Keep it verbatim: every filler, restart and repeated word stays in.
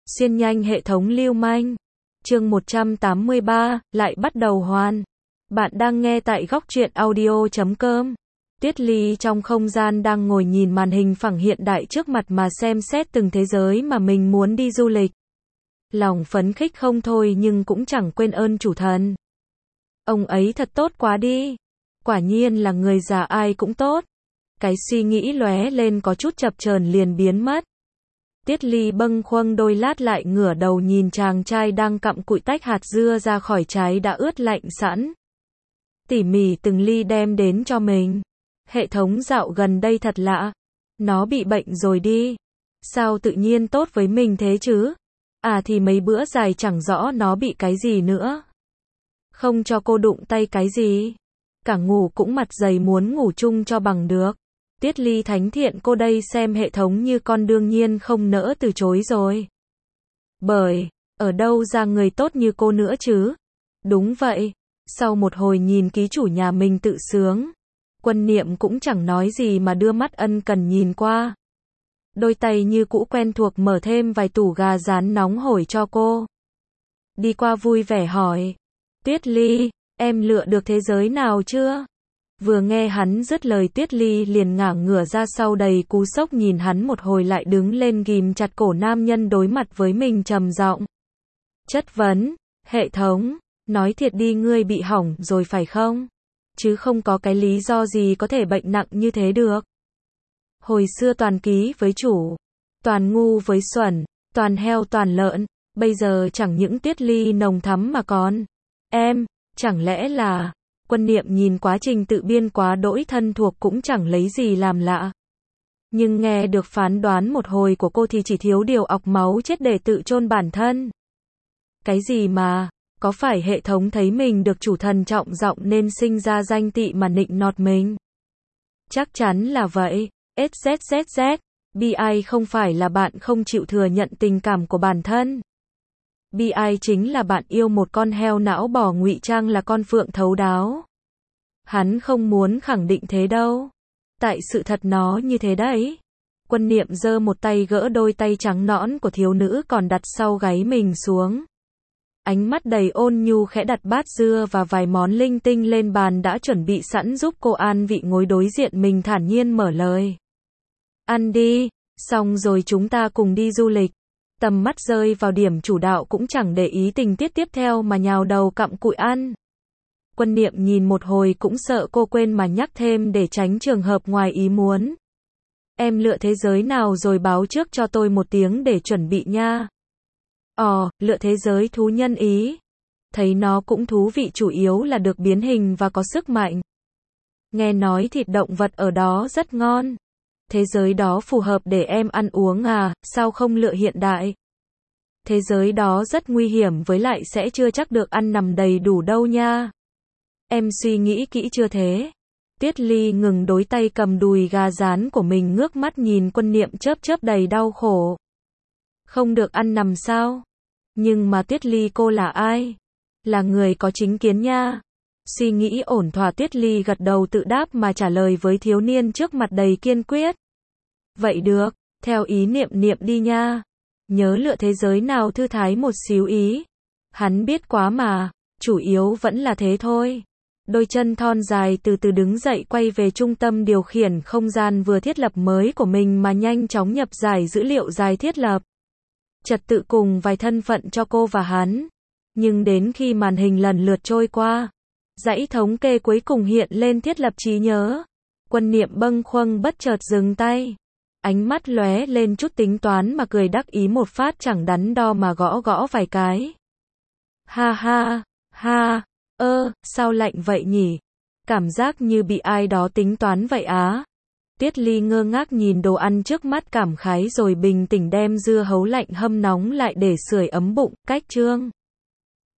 Xuyên nhanh hệ thống lưu manh. Chương một trăm tám mươi ba, lại bắt đầu hoàn. Bạn đang nghe tại góc truyện audio chấm com. Tuyết Ly trong không gian đang ngồi nhìn màn hình phẳng hiện đại trước mặt mà xem xét từng thế giới mà mình muốn đi du lịch. Lòng phấn khích không thôi nhưng cũng chẳng quên ơn chủ thần. Ông ấy thật tốt quá đi. Quả nhiên là người già ai cũng tốt. Cái suy nghĩ lóe lên có chút chập chờn liền biến mất. Tuyết Ly bâng khuâng đôi lát lại ngửa đầu nhìn chàng trai đang cặm cụi tách hạt dưa ra khỏi trái đã ướt lạnh sẵn. Tỉ mỉ từng ly đem đến cho mình. Hệ thống dạo gần đây thật lạ. Nó bị bệnh rồi đi. Sao tự nhiên tốt với mình thế chứ? À thì mấy bữa dài chẳng rõ nó bị cái gì nữa. Không cho cô đụng tay cái gì. Cả ngủ cũng mặt dày muốn ngủ chung cho bằng được. Tuyết Ly thánh thiện cô đây xem hệ thống như con đương nhiên không nỡ từ chối rồi. Bởi, ở đâu ra người tốt như cô nữa chứ? Đúng vậy. Sau một hồi nhìn ký chủ nhà mình tự sướng. Quân Niệm cũng chẳng nói gì mà đưa mắt ân cần nhìn qua. Đôi tay như cũ quen thuộc mở thêm vài tủ gà rán nóng hổi cho cô. Đi qua vui vẻ hỏi. Tuyết Ly, em lựa được thế giới nào chưa? Vừa nghe hắn dứt lời Tuyết Ly liền ngả ngửa ra sau đầy cú sốc nhìn hắn một hồi lại đứng lên ghim chặt cổ nam nhân đối mặt với mình trầm giọng. Chất vấn, hệ thống, nói thiệt đi ngươi bị hỏng rồi phải không? Chứ không có cái lý do gì có thể bệnh nặng như thế được. Hồi xưa toàn ký với chủ, toàn ngu với xuẩn, toàn heo toàn lợn, bây giờ chẳng những Tuyết Ly nồng thắm mà còn. Em, chẳng lẽ là... Quân Niệm nhìn quá trình tự biên quá đỗi thân thuộc cũng chẳng lấy gì làm lạ. Nhưng nghe được phán đoán một hồi của cô thì chỉ thiếu điều ọc máu chết để tự chôn bản thân. Cái gì mà, có phải hệ thống thấy mình được chủ thần trọng giọng nên sinh ra danh tị mà nịnh nọt mình? Chắc chắn là vậy. ét zét zét zét, bi ai không phải là bạn không chịu thừa nhận tình cảm của bản thân. Bi ai chính là bạn yêu một con heo não bò ngụy trang là con phượng thấu đáo. Hắn không muốn khẳng định thế đâu. Tại sự thật nó như thế đấy. Quân Niệm giơ một tay gỡ đôi tay trắng nõn của thiếu nữ còn đặt sau gáy mình xuống. Ánh mắt đầy ôn nhu khẽ đặt bát dưa và vài món linh tinh lên bàn đã chuẩn bị sẵn giúp cô an vị ngồi đối diện mình thản nhiên mở lời. Ăn đi, xong rồi chúng ta cùng đi du lịch. Tầm mắt rơi vào điểm chủ đạo cũng chẳng để ý tình tiết tiếp theo mà nhào đầu cặm cụi ăn. Quân Niệm nhìn một hồi cũng sợ cô quên mà nhắc thêm để tránh trường hợp ngoài ý muốn. Em lựa thế giới nào rồi báo trước cho tôi một tiếng để chuẩn bị nha. Ồ, lựa thế giới thú nhân ý. Thấy nó cũng thú vị chủ yếu là được biến hình và có sức mạnh. Nghe nói thịt động vật ở đó rất ngon. Thế giới đó phù hợp để em ăn uống à, sao không lựa hiện đại? Thế giới đó rất nguy hiểm với lại sẽ chưa chắc được ăn nằm đầy đủ đâu nha. Em suy nghĩ kỹ chưa thế? Tuyết Ly ngừng đối tay cầm đùi gà rán của mình ngước mắt nhìn Quân Niệm chớp chớp đầy đau khổ. Không được ăn nằm sao? Nhưng mà Tuyết Ly cô là ai? Là người có chính kiến nha. Suy nghĩ ổn thỏa Tuyết Ly gật đầu tự đáp mà trả lời với thiếu niên trước mặt đầy kiên quyết. Vậy được, theo ý Niệm Niệm đi nha. Nhớ lựa thế giới nào thư thái một xíu ý. Hắn biết quá mà, chủ yếu vẫn là thế thôi. Đôi chân thon dài từ từ đứng dậy quay về trung tâm điều khiển không gian vừa thiết lập mới của mình mà nhanh chóng nhập giải dữ liệu dài thiết lập. Trật tự cùng vài thân phận cho cô và hắn. Nhưng đến khi màn hình lần lượt trôi qua, dãy thống kê cuối cùng hiện lên thiết lập trí nhớ. Quân Niệm bâng khuâng bất chợt dừng tay. Ánh mắt lóe lên chút tính toán mà cười đắc ý một phát chẳng đắn đo mà gõ gõ vài cái. Ha ha, ha, ơ, sao lạnh vậy nhỉ? Cảm giác như bị ai đó tính toán vậy á. Tuyết Ly ngơ ngác nhìn đồ ăn trước mắt cảm khái rồi bình tĩnh đem dưa hấu lạnh hâm nóng lại để sưởi ấm bụng, cách chương.